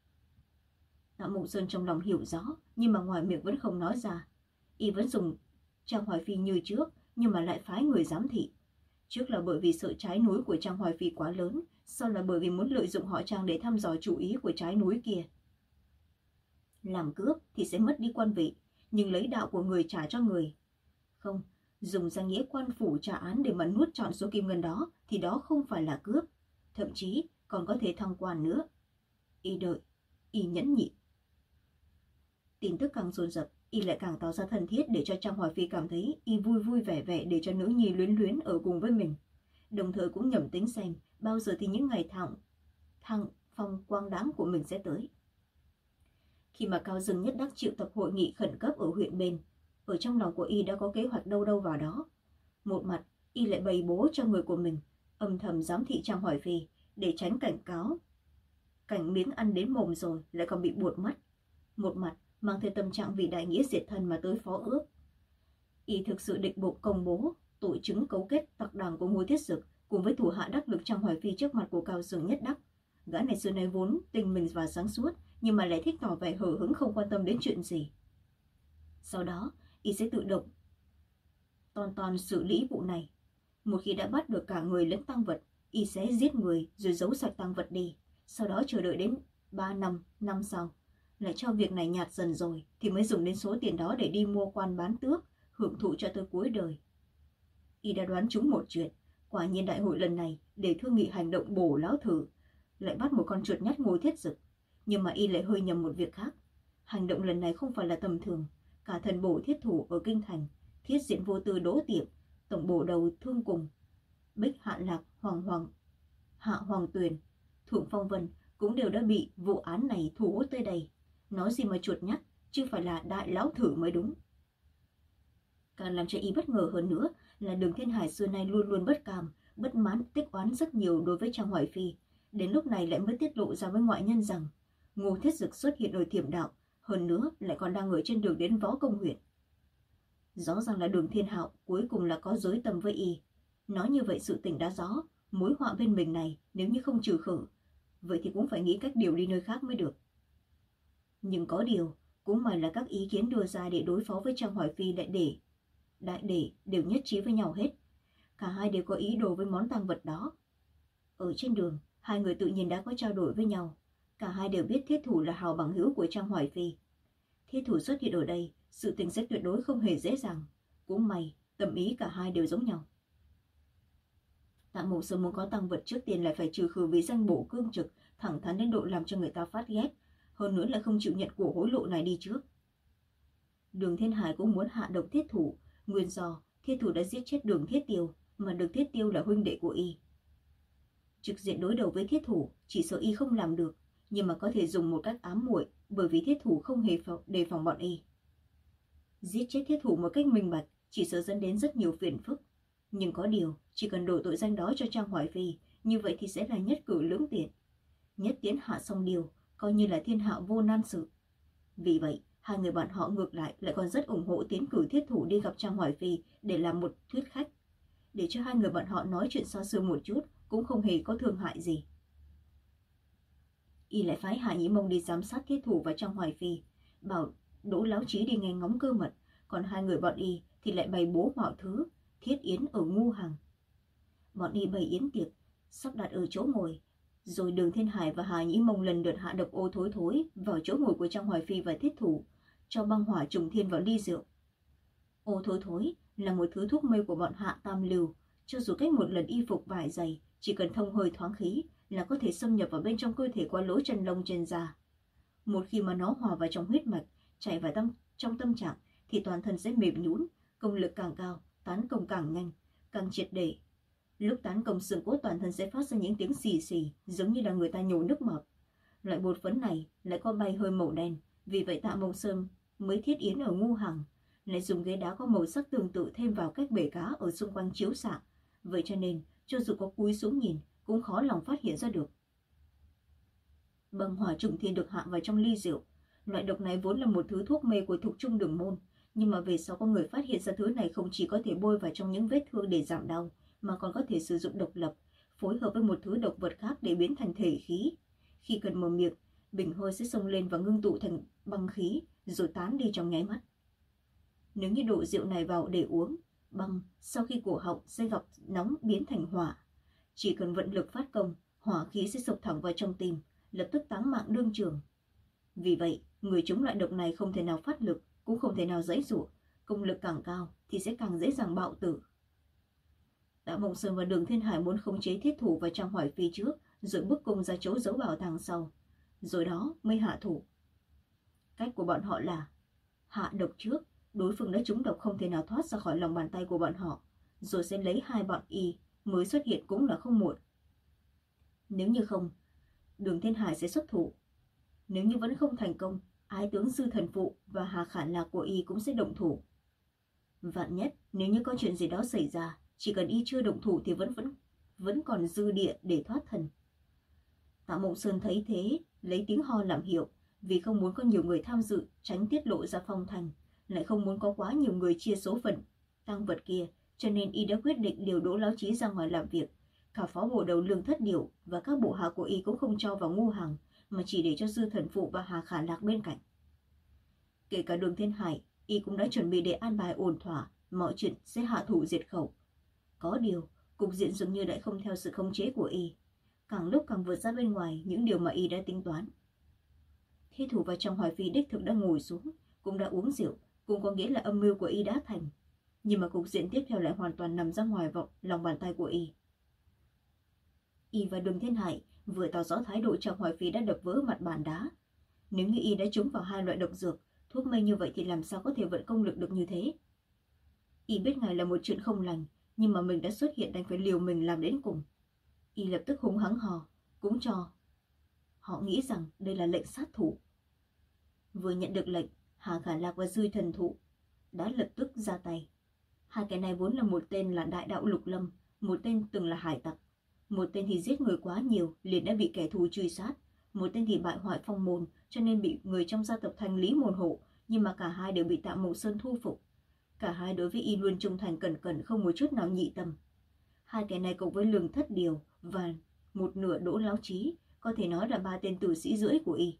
Tạ Mộng Sơn trong lòng hiểu rõ, nhưng mà ngoài miệng vẫn không nói ra. Y vẫn dùng Trang Hoài Phi như trước, nhưng mà lại phái người giám thị. Trước là bởi vì sợ trái núi của Trang Hoài Phi quá lớn, sau là bởi vì muốn lợi dụng họ Trang để thăm dò chủ ý của trái núi kia. Làm cướp thì sẽ mất đi quan vị, nhưng lấy đạo của người trả cho người. Không, dùng danh nghĩa quan phủ trả án để mà nuốt trọn số kim ngân đó thì đó không phải là cướp, thậm chí còn có thể thăng quan nữa. Y đợi, y nhẫn nhịn. Tin tức càng dồn dập, y lại càng tỏ ra thân thiết để cho Trang Hoài Phi cảm thấy y vui vui vẻ vẻ để cho nữ nhi luyến luyến ở cùng với mình. Đồng thời cũng nhẩm tính xem bao giờ thì những ngày thẳng thăng phong quang đãng của mình sẽ tới. Khi mà Cao Dương Nhất Đắc triệu tập hội nghị khẩn cấp ở huyện bên, ở trong lòng của y đã có kế hoạch đâu đâu vào đó. Một mặt, y lại bày bố cho người của mình âm thầm giám thị Trang Hoài Phi để tránh cảnh cáo cảnh miếng ăn đến mồm rồi lại còn bị buột mắt. Một mặt, mang theo tâm trạng vì đại nghĩa diệt thân mà tới phó ước. Y thực sự định bụng công bố tội chứng cấu kết tặc đảng của Ngô Thiết Dực cùng với thủ hạ đắc lực Trang Hoài Phi trước mặt của Cao Dương Nhất Đắc. Gã này xưa nay vốn tinh mình và sáng suốt, nhưng mà lại thích tỏ vẻ hờ hững không quan tâm đến chuyện gì. Sau đó, y sẽ tự động toàn toàn xử lý vụ này. Một khi đã bắt được cả người lẫn tang vật, y sẽ giết người rồi giấu sạch tang vật đi. Sau đó chờ đợi đến ba năm, năm sau, lại cho việc này nhạt dần rồi thì mới dùng đến số tiền đó để đi mua quan bán tước, hưởng thụ cho tới cuối đời. Y đã đoán trúng một chuyện, quả nhiên đại hội lần này để thương nghị hành động bổ lão thử, lại bắt một con chuột nhắt Ngô Thiết Dực. Nhưng mà y lại hơi nhầm một việc khác. Hành động lần này không phải là tầm thường. Cả thần bổ thiết thủ ở kinh thành, thiết diện vô tư Đỗ Tiệm, tổng bổ đầu Thương Cùng, Bích Hạ Lạc, Hoàng Hoàng, Hạ Hoàng Tuyền, Thượng Phong Vân cũng đều đã bị vụ án này thu hút tới đây. Nói gì mà chuột nhắt, chứ phải là đại lão thử mới đúng. Càng làm cho y bất ngờ hơn nữa là Đường Thiên Hải xưa nay luôn luôn bất cam, bất mãn, tích oán rất nhiều đối với Trang Hoài Phi. Đến lúc này lại mới tiết lộ ra với ngoại nhân rằng Ngô Thiết Dực xuất hiện ở Thiểm Đạo, hơn nữa lại còn đang ở trên đường đến Võ Công huyện. Rõ ràng là Đường Thiên Hạo cuối cùng là có giới tâm với y. Nói như vậy sự tình đã rõ, mối họa bên mình này nếu như không trừ khử, vậy thì cũng phải nghĩ cách điều đi nơi khác mới được. Nhưng có điều, cũng may là các ý kiến đưa ra để đối phó với Trang Hoài Phi lại để đại để đều nhất trí với nhau hết. Cả hai đều có ý đồ với món tang vật đó. Ở trên đường, hai người tự nhiên đã có trao đổi với nhau. Cả hai đều biết Thiết Thủ là hào bằng hữu của Trang Hoài Phi. Thiết Thủ xuất hiện ở đây, sự tình sẽ tuyệt đối không hề dễ dàng. Cũng may, tâm ý cả hai đều giống nhau. Tạ Mộng Sơn muốn có tang vật trước tiên lại phải trừ khử vì danh bổ cương trực, thẳng thắn đến độ làm cho người ta phát ghét, hơn nữa là không chịu nhận của hối lộ này đi trước. Đường Thiên Hải cũng muốn hạ độc Thiết Thủ, nguyên do Thiết Thủ đã giết chết Đường Thiết Tiêu, mà Đường Thiết Tiêu là huynh đệ của y. Trực diện đối đầu với Thiết Thủ, chỉ sợ y không làm được, nhưng mà có thể dùng một cách ám muội, bởi vì Thiết Thủ không hề đề phòng bọn y. Giết chết Thiết Thủ một cách minh bạch, chỉ sợ dẫn đến rất nhiều phiền phức. Nhưng có điều, chỉ cần đổ tội danh đó cho Trang Hoài Phi, như vậy thì sẽ là nhất cử lưỡng tiện. Nhất tiến hạ xong điều, coi như là thiên hạ vô nan sự. Vì vậy, hai người bạn họ ngược lại lại còn rất ủng hộ tiến cử Thiết Thủ đi gặp Trang Hoài Phi để làm một thuyết khách, để cho hai người bạn họ nói chuyện xa xưa một chút, cũng không hề có thương hại gì. Y lại phái Hạ Nhĩ Mông đi giám sát Thiết Thủ và Trang Hoài Phi, bảo Đỗ Láo Chí đi nghe ngóng cơ mật, còn hai người bọn y thì lại bày bố mọi thứ, thiết yến ở ngu hàng. Bọn y bày yến tiệc, sắp đặt ở chỗ ngồi, rồi Đường Thiên Hải và Hà Nhĩ Mông lần lượt hạ độc ô thối thối vào chỗ ngồi của Trang Hoài Phi và Thiết Thủ, cho băng hỏa trùng thiên vào ly rượu. Ô thối thối là một thứ thuốc mê của bọn Hạ Tam Lưu, cho dù cách một lần y phục vải dày, chỉ cần thông hơi thoáng khí là có thể xâm nhập vào bên trong cơ thể qua lỗ chân lông trên da. Một khi mà nó hòa vào trong huyết mạch, chảy vào tâm, trong tâm trạng, thì toàn thân sẽ mềm nhũn, công lực càng cao, tán công càng nhanh, càng triệt để. Lúc tán công xương cốt toàn thân sẽ phát ra những tiếng xì xì, giống như là người ta nhổ nước mọt. Loại bột phấn này lại có bay hơi màu đen, vì vậy Tạ Mộng Sơn mới thiết yến ở ngu hàng, lại dùng ghế đá có màu sắc tương tự thêm vào các bể cá ở xung quanh chiếu xạ, vậy cho nên cho dù có cúi xuống nhìn cũng khó lòng phát hiện ra được. Băng hỏa trùng thiên được hạ vào trong ly rượu. Loại độc này vốn là một thứ thuốc mê của Thục Trung Đường Môn, nhưng mà về sau có người phát hiện ra thứ này không chỉ có thể bôi vào trong những vết thương để giảm đau, mà còn có thể sử dụng độc lập, phối hợp với một thứ độc vật khác để biến thành thể khí. Khi cần mở miệng, bình hơi sẽ xông lên và ngưng tụ thành băng khí, rồi tán đi trong nháy mắt. Nếu như đổ rượu này vào để uống, băng sau khi cổ họng sẽ gặp nóng biến thành hỏa. Chỉ cần vận lực phát công, hỏa khí sẽ sộc thẳng vào trong tim, lập tức táng mạng đương trường. Vì vậy, người trúng loại độc này không thể nào phát lực, cũng không thể nào giãy giụa, công lực càng cao thì sẽ càng dễ dàng bạo tử. Tạ Mộng Sơn và Đường Thiên Hải muốn khống chế Thiết Thủ và Trang Hoài Phi trước, rồi bước cùng ra chỗ giấu bảo tàng sau, rồi đó mới hạ thủ. Cách của bọn họ là hạ độc trước, đối phương đã trúng độc không thể nào thoát ra khỏi lòng bàn tay của bọn họ, rồi sẽ lấy hai bọn y mới xuất hiện cũng là không muộn. Nếu như không, Đường Thiên Hải sẽ xuất thủ. Nếu như vẫn không thành công, Ái tướng Dư Thần Phụ và Hà Khản Lạc của y cũng sẽ động thủ. Vạn nhất, nếu như có chuyện gì đó xảy ra, chỉ cần y chưa động thủ thì vẫn vẫn vẫn còn dư địa để thoát thân. Tạ Mộng Sơn thấy thế, lấy tiếng ho làm hiệu, vì không muốn có nhiều người tham dự, tránh tiết lộ ra phong thành, lại không muốn có quá nhiều người chia số phận tang vật kia, cho nên y đã quyết định điều Đỗ Lão Chí ra ngoài làm việc. Cả phó bộ đầu Lương Thất Điểu và các bộ hạ của y cũng không cho vào ngu hàng, mà chỉ để cho Dư Thần Phụ và Hà Khả Lạc bên cạnh. Kể cả Đường Thiên Hải, y cũng đã chuẩn bị để an bài ổn thỏa, mọi chuyện sẽ hạ thủ diệt khẩu. Có điều, cục diện dường như đã không theo sự khống chế của y, càng lúc càng vượt ra bên ngoài những điều mà y đã tính toán. Thiết Thủ và Trong Hoài Phi đích thực đã ngồi xuống, cũng đã uống rượu, cũng có nghĩa là âm mưu của y đã thành. Nhưng mà cục diện tiếp theo lại hoàn toàn nằm ra ngoài vọng lòng bàn tay của y. Y và Đường Thiên Hải vừa tỏ rõ thái độ, Trong Hoài Phi đã đập vỡ mặt bàn đá. Nếu như y đã trúng vào hai loại độc dược, thuốc mê như vậy thì làm sao có thể vận công lực được như thế? Y biết ngài là một chuyện không lành, nhưng mà mình đã xuất hiện đành phải liều mình làm đến cùng. Y lập tức húng hắng hò, cũng cho họ nghĩ rằng đây là lệnh sát thủ. Vừa nhận được lệnh, Hà Khả Lạc và Dư Thần Thụ đã lập tức ra tay. Hai cái này vốn là một tên là Đại Đạo Lục Lâm, một tên từng là hải tặc. Một tên thì giết người quá nhiều, liền đã bị kẻ thù truy sát. Một tên thì bại hoại phong môn, cho nên bị người trong gia tộc Thanh Lý môn hộ, nhưng mà cả hai đều bị Tạ Mộng Sơn thu phục. Cả hai đối với y luôn trung thành cẩn cẩn, không một chút nào nhị tâm. Hai kẻ này cộng với Lương Thất Điều và một nửa Đỗ Lão Chí, có thể nói là ba tên tử sĩ rưỡi của y.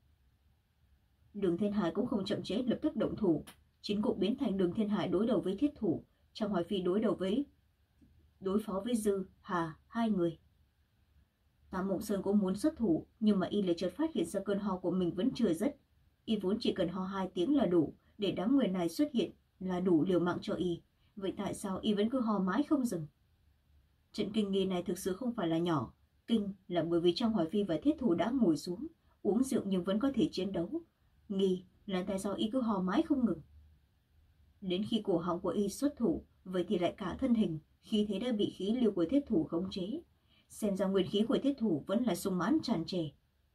Đường Thiên Hải cũng không chậm trễ, lập tức động thủ. Chiến cục biến thành Đường Thiên Hải đối đầu với Thiết Thủ, Trong Hoài Phi đối đầu với đối phó với Dư, Hà, hai người. Tạ Mộng Sơn cũng muốn xuất thủ, nhưng mà y lại chợt phát hiện ra cơn ho của mình vẫn chưa dứt. Y vốn chỉ cần ho hai tiếng là đủ, để đám người này xuất hiện là đủ liều mạng cho y. Vậy tại sao y vẫn cứ ho mãi không dừng? Trận kinh nghi này thực sự không phải là nhỏ. Kinh là bởi vì Trong Hoài Phi và Thiết Thủ đã ngồi xuống, uống rượu nhưng vẫn có thể chiến đấu. Nghi là tại sao y cứ ho mãi không ngừng. Đến khi cổ họng của y xuất thủ, vậy thì lại cả thân hình, khí thế đã bị khí lưu của Thiết Thủ khống chế. Xem ra nguyên khí của Thiết Thủ vẫn là sung mãn tràn trề.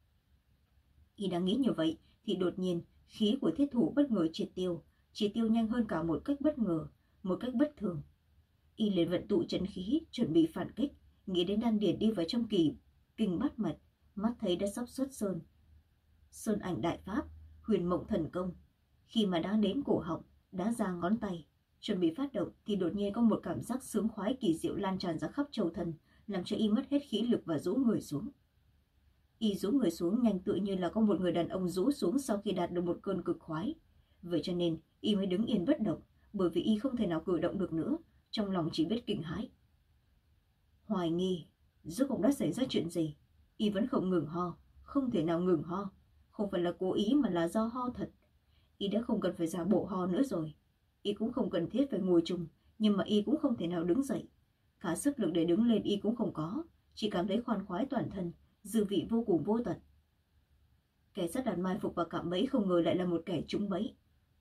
Y đang nghĩ như vậy thì đột nhiên khí của Thiết Thủ bất ngờ triệt tiêu, triệt tiêu nhanh hơn cả một cách bất ngờ, một cách bất thường. Y liền vận tụ chân khí, chuẩn bị phản kích, nghĩ đến đan điền đi vào trong kỳ kinh bát mạch, mắt thấy đã sắp xuất sơn. Sơn ảnh đại pháp, huyền mộng thần công. Khi mà đang đến cổ họng, đã ra ngón tay, chuẩn bị phát động thì đột nhiên có một cảm giác sướng khoái kỳ diệu lan tràn ra khắp châu thân, làm cho y mất hết khí lực và rũ người xuống. Y rũ người xuống nhanh tựa như là có một người đàn ông rũ xuống sau khi đạt được một cơn cực khoái. Vậy cho nên y mới đứng yên bất động, bởi vì y không thể nào cử động được nữa, trong lòng chỉ biết kinh hãi. Hoài nghi, rốt cuộc đã xảy ra chuyện gì? Y vẫn không ngừng ho, không thể nào ngừng ho. Không phải là cố ý mà là do ho thật. Y đã không cần phải giả bộ ho nữa rồi. Y cũng không cần thiết phải ngồi chung, nhưng mà y cũng không thể nào đứng dậy. Cả sức lực để đứng lên y cũng không có, chỉ cảm thấy khoan khoái toàn thân, dư vị vô cùng vô tận. Kẻ sắp đặt mai phục và cạm bẫy không ngờ lại là một kẻ trúng bẫy.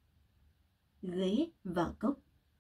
Ghế và cốc.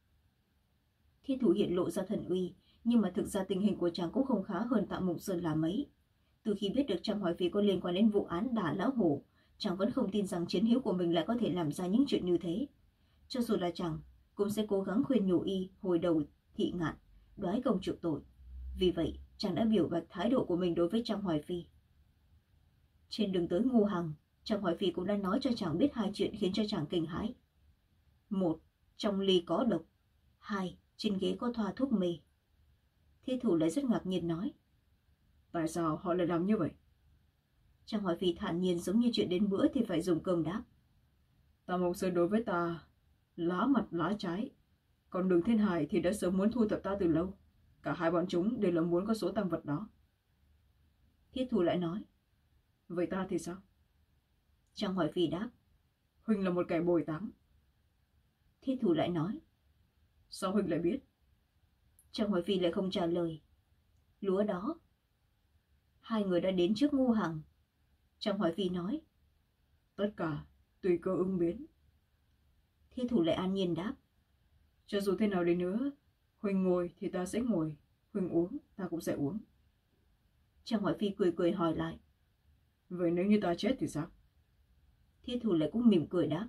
Thiên Thủ hiện lộ ra thần uy, nhưng mà thực ra tình hình của chàng cũng không khá hơn Tạ Mộng Sơn là mấy. Từ khi biết được Trang Hoài Phi có liên quan đến vụ án đả lão hổ, chàng vẫn không tin rằng chiến hữu của mình lại có thể làm ra những chuyện như thế. Cho dù là chàng cũng sẽ cố gắng khuyên nhủ y hồi đầu thị ngạn, đoái công chuộc tội. Vì vậy, chàng đã biểu bạch thái độ của mình đối với Trang Hoài Phi. Trên đường tới Ngô Hằng, Trang Hoài Phi cũng đã nói cho chàng biết hai chuyện khiến cho chàng kinh hãi. Một, trong ly có độc. Hai, trên ghế có thoa thuốc mê. Thiết thủ lại rất ngạc nhiên nói. Tại sao họ lại làm như vậy? Trang Hoài Phi thản nhiên giống như chuyện đến bữa thì phải dùng cơm đáp. Tạ Mộng Sơn đối với ta lá mặt lá trái, còn Đường Thiên Hải thì đã sớm muốn thu thập ta từ lâu. Cả hai bọn chúng đều là muốn có số tang vật đó. Thiết thủ lại nói. Vậy ta thì sao? Trang Hoài Phi đáp. Huynh là một kẻ bồi táng. Thiết thủ lại nói. Sao Huynh lại biết? Trang Hoài Phi lại không trả lời. Lúa đó. Hai người đã đến trước Ngô Hằng. Trang Hoài Phi nói. Tất cả tùy cơ ứng biến. Thiết thủ lại an nhiên đáp. Cho dù thế nào đi nữa, Huynh ngồi thì ta sẽ ngồi, Huynh uống ta cũng sẽ uống. Trang Hoài Phi cười cười hỏi lại. Vậy nếu như ta chết thì sao? Thiết thủ lại cũng mỉm cười đáp.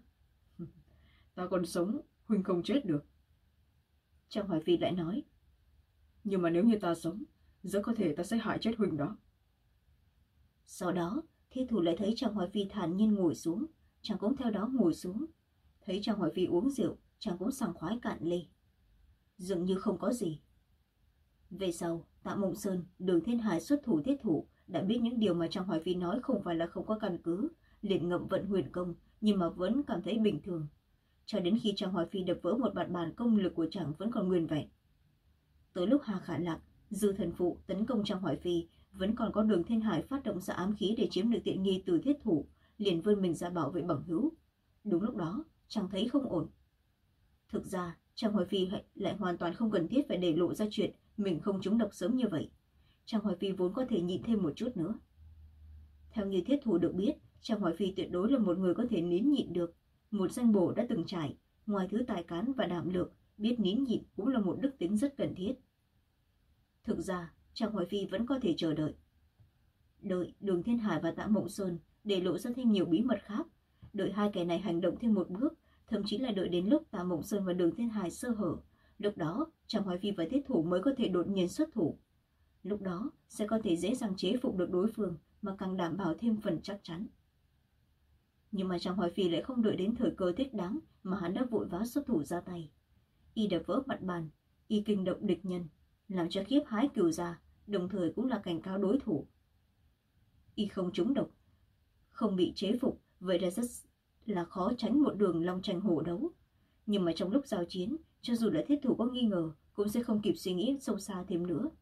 Ta còn sống, Huynh không chết được. Trang Hoài Phi lại nói. Nhưng mà nếu như ta sống, rất có thể ta sẽ hại chết Huynh đó. Sau đó, Thiết thủ lại thấy Trang Hoài Phi thản nhiên ngồi xuống, chàng cũng theo đó ngồi xuống. Thấy Trang Hoài Phi uống rượu, chàng cũng sảng khoái cạn ly. Dường như không có gì. Về sau, Tạ Mộng Sơn, Đường Thiên Hải xuất thủ Thiết thủ đã biết những điều mà Trang Hoài Phi nói không phải là không có căn cứ, liền ngậm vận huyền công, nhưng mà vẫn cảm thấy bình thường. Cho đến khi Trang Hoài Phi đập vỡ một bạt bàn, công lực của chàng vẫn còn nguyên vẹn. Tới lúc Hà Khả Lạc, Dư Thần Phụ tấn công Trang Hoài Phi, vẫn còn có Đường Thiên Hải phát động ra ám khí để chiếm được tiện nghi từ Thiết thủ, liền vươn mình ra bảo vệ bằng hữu. Đúng lúc đó, chàng thấy không ổn. Thực ra, Trang Hoài Phi lại hoàn toàn không cần thiết phải để lộ ra chuyện mình không trúng độc sớm như vậy. Trang Hoài Phi vốn có thể nhịn thêm một chút nữa. Theo như Thiết thủ được biết, Trang Hoài Phi tuyệt đối là một người có thể nín nhịn được. Một danh bổ đã từng trải, ngoài thứ tài cán và đảm lược, biết nín nhịn cũng là một đức tính rất cần thiết. Thực ra, Trang Hoài Phi vẫn có thể chờ đợi. Đợi Đường Thiên Hải và Tạ Mộng Sơn để lộ ra thêm nhiều bí mật khác. Đợi hai kẻ này hành động thêm một bước, thậm chí là đợi đến lúc Tạ Mộng Sơn và Đường Thiên Hải sơ hở. Lúc đó, Trang Hoài Phi và Thiết thủ mới có thể đột nhiên xuất thủ. Lúc đó, sẽ có thể dễ dàng chế phục được đối phương mà càng đảm bảo thêm phần chắc chắn. Nhưng mà Trang Hoài Phi lại không đợi đến thời cơ thích đáng mà hắn đã vội vã xuất thủ ra tay. Y đập vỡ mặt bàn, y kinh động địch nhân, làm cho khiếp hái cừu gia, đồng thời cũng là cảnh cáo đối thủ. Y không trúng độc, không bị chế phục, vậy là rất là khó tránh một đường long tranh hổ đấu. Nhưng mà trong lúc giao chiến, cho dù là Thiết thủ có nghi ngờ, cũng sẽ không kịp suy nghĩ sâu xa thêm nữa.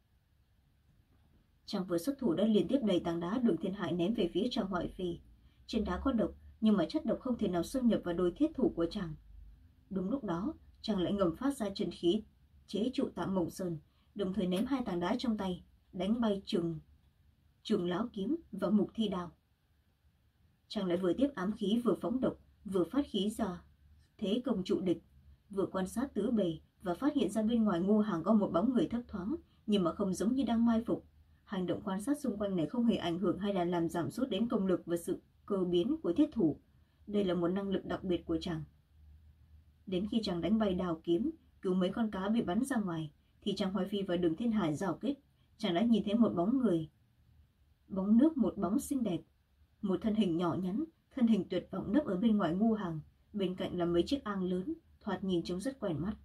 Chàng vừa xuất thủ đã liên tiếp đầy tảng đá Đường Thiên Hải ném về phía Trang Hoài Phi. Trên đá có độc, nhưng mà chất độc không thể nào xâm nhập vào đôi thiết thủ của chàng. Đúng lúc đó, chàng lại ngầm phát ra chân khí chế trụ Tạ Mộng Sơn, đồng thời ném hai tảng đá trong tay, đánh bay trường trường lão kiếm và mục thi đao. Chàng lại vừa tiếp ám khí vừa phóng độc, vừa phát khí ra thế công trụ địch, vừa quan sát tứ bề và phát hiện ra bên ngoài Ngô Hằng có một bóng người thấp thoáng, nhưng mà không giống như đang mai phục. Hành động quan sát xung quanh này không hề ảnh hưởng hay là làm giảm sút đến công lực và sự cơ biến của thiết thủ. Đây là một năng lực đặc biệt của chàng. Đến khi chàng đánh bay đào kiếm, cứu mấy con cá bị bắn ra ngoài, thì Trang Hoài Phi và Đường Thiên Hải rào kích, chàng đã nhìn thấy một bóng người. Bóng nước một bóng xinh đẹp, một thân hình nhỏ nhắn, thân hình tuyệt vọng nấp ở bên ngoài Ngô Hằng, bên cạnh là mấy chiếc ang lớn, thoạt nhìn trông rất quen mắt.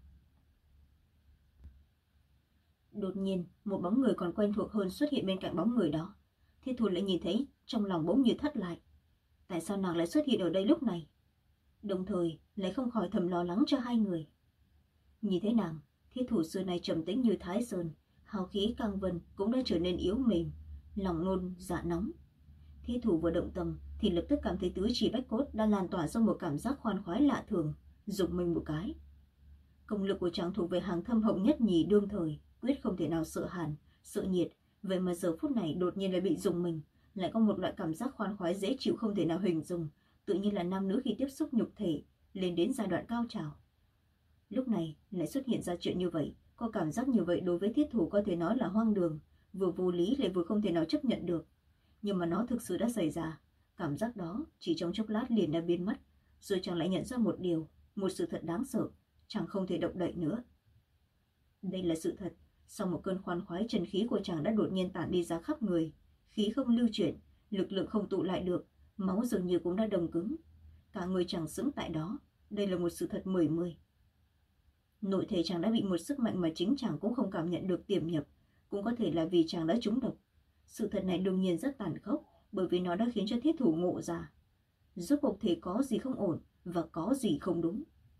Đột nhiên, một bóng người còn quen thuộc hơn xuất hiện bên cạnh bóng người đó. Thiết thủ lại nhìn thấy, trong lòng bỗng như thắt lại. Tại sao nàng lại xuất hiện ở đây lúc này? Đồng thời, lại không khỏi thầm lo lắng cho hai người. Nhìn thấy nàng, Thiết thủ xưa này trầm tĩnh như Thái Sơn, hào khí căng vân cũng đã trở nên yếu mềm, lòng nôn dạ nóng. Thiết thủ vừa động tâm thì lập tức cảm thấy tứ chi bách cốt đã lan tỏa ra một cảm giác khoan khoái lạ thường, rụng mình một cái. Công lực của chàng thuộc về hàng thâm hậu nhất nhì đương thời, quyết không thể nào sợ hàn, sợ nhiệt, vậy mà giờ phút này đột nhiên lại bị rùng mình, lại có một loại cảm giác khoan khoái dễ chịu không thể nào hình dung, tự nhiên là nam nữ khi tiếp xúc nhục thể lên đến giai đoạn cao trào. Lúc này lại xuất hiện ra chuyện như vậy, có cảm giác như vậy đối với thiết thủ có thể nói là hoang đường, vừa vô lý lại vừa không thể nào chấp nhận được. Nhưng mà nó thực sự đã xảy ra, cảm giác đó chỉ trong chốc lát liền đã biến mất, rồi chàng lại nhận ra một điều, một sự thật đáng sợ, chàng không thể động đậy nữa. Đây là sự thật, sau một cơn khoan khoái chân khí của chàng đã đột nhiên tản đi ra khắp người, khí không lưu chuyển, lực lượng không tụ lại được, máu dường như cũng đã đông cứng. Cả người chàng sững tại đó, đây là một sự thật mười mươi. Nội thể chàng đã bị một sức mạnh mà chính chàng cũng không cảm nhận được tiềm nhập, cũng có thể là vì chàng đã trúng độc. Sự thật này đương nhiên rất tàn khốc, bởi vì nó đã khiến cho thiết thủ ngộ ra. Rốt cuộc thể có gì không ổn và có gì không đúng.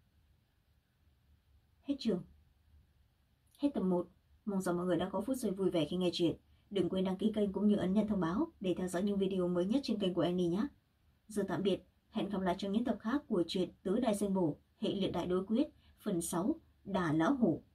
Hết chương. Hết tập một. Mong rằng mọi người đã có phút giây vui vẻ khi nghe chuyện. Đừng quên đăng ký kênh cũng như ấn nhận thông báo để theo dõi những video mới nhất trên kênh của Annie nhé. Giờ tạm biệt, hẹn gặp lại trong những tập khác của truyện Tứ Đại Danh Bổ, hệ liệt đại đối quyết, phần sáu, Đả Lão Hổ.